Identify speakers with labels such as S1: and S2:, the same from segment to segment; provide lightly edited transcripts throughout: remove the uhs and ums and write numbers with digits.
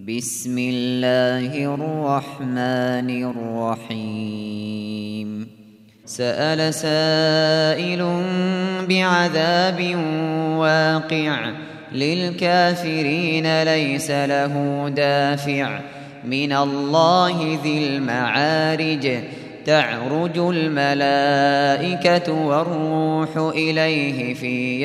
S1: بسم الله الرحمن الرحيم سأل سائل بعذاب واقع للكافرين ليس له دافع من الله ذي المعارج تعرج الملائكة والروح إليه في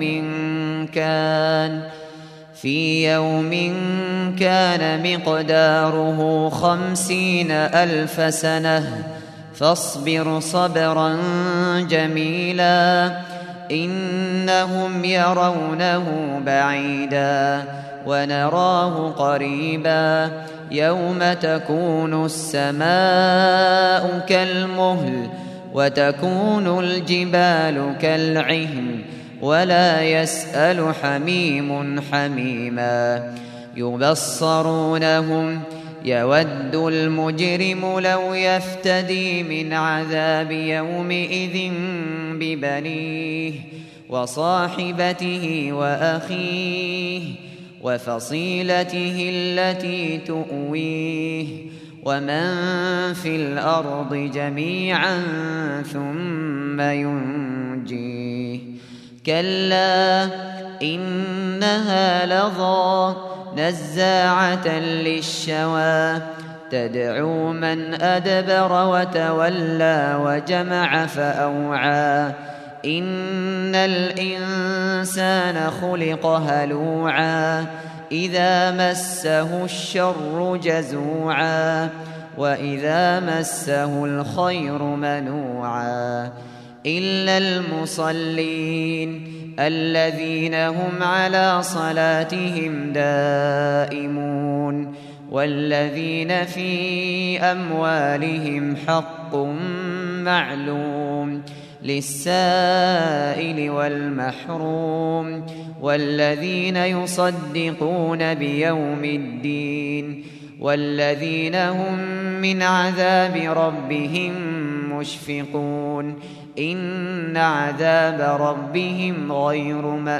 S1: يوم كان مقداره 50,000 سنة فاصبر صبرا جميلا إنهم يرونه بعيدا ونراه قريبا يوم تكون السماء كالمهل وتكون الجبال كالعهن ولا يسأل حميم حميما يبصرونهم يود المجرم لو يفتدي من عذاب يومئذ ببنيه وصاحبته وأخيه وفصيلته التي تؤويه ومن في الأرض جميعا ثم ينجيه كلا إنها لظى نزاعة للشوى تدعو من أدبر وتولى وجمع فأوعى إن الإنسان خلق هلوعا إذا مسه الشر جزوعا وإذا مسه الخير منوعا إلا المصلين الذين هم على صلاتهم دائمون والذين في أموالهم حق معلوم للسائل والمحروم والذين يصدقون بيوم الدين والذين هم من عذاب ربهم مشفقون إن عذاب ربهم غير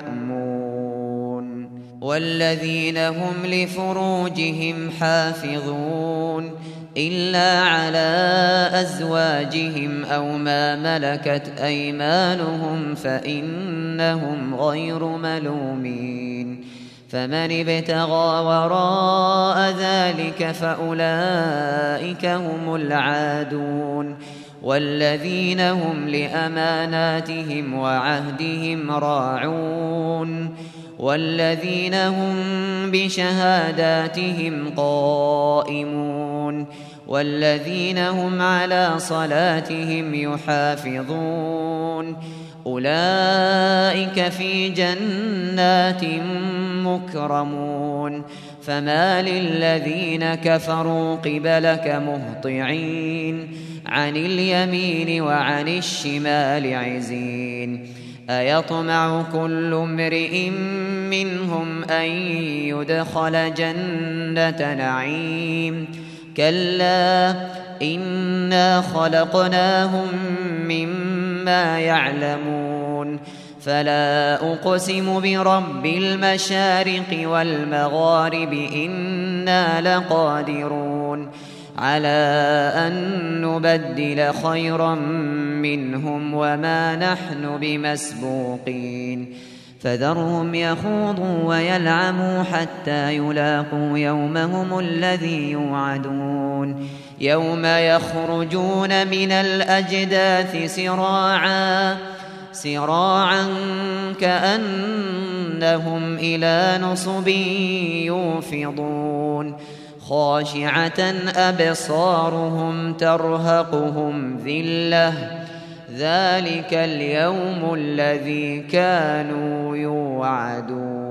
S1: مأمون والذين هم لفروجهم حافظون إلا على أزواجهم أو ما ملكت أيمانهم فإنهم غير ملومين فمن ابتغى وراء ذلك فأولئك هم العادون والذين هم لأماناتهم وعهدهم راعون والذين هم بشهاداتهم قائمون والذين هم على صلاتهم يحافظون أولئك في جنات مكرمون فما للذين كفروا قبلك مهطعين عن اليمين وعن الشمال عزين أيطمع كل امرئ منهم أن يدخل جنة نعيم كلا إنا خلقناهم مما يعلمون فلا أقسم برب المشارق والمغارب إنا لقادرون على أن نبدل خيرا منهم وما نحن بمسبوقين فذرهم يخوضوا ويلعبوا حتى يلاقوا يومهم الذي يوعدون يوم يخرجون من الأجداث سراعا كأنهم إلى نصب يوفضون خاشعة أبصارهم ترهقهم ذلة ذلك اليوم الذي كانوا يوعدون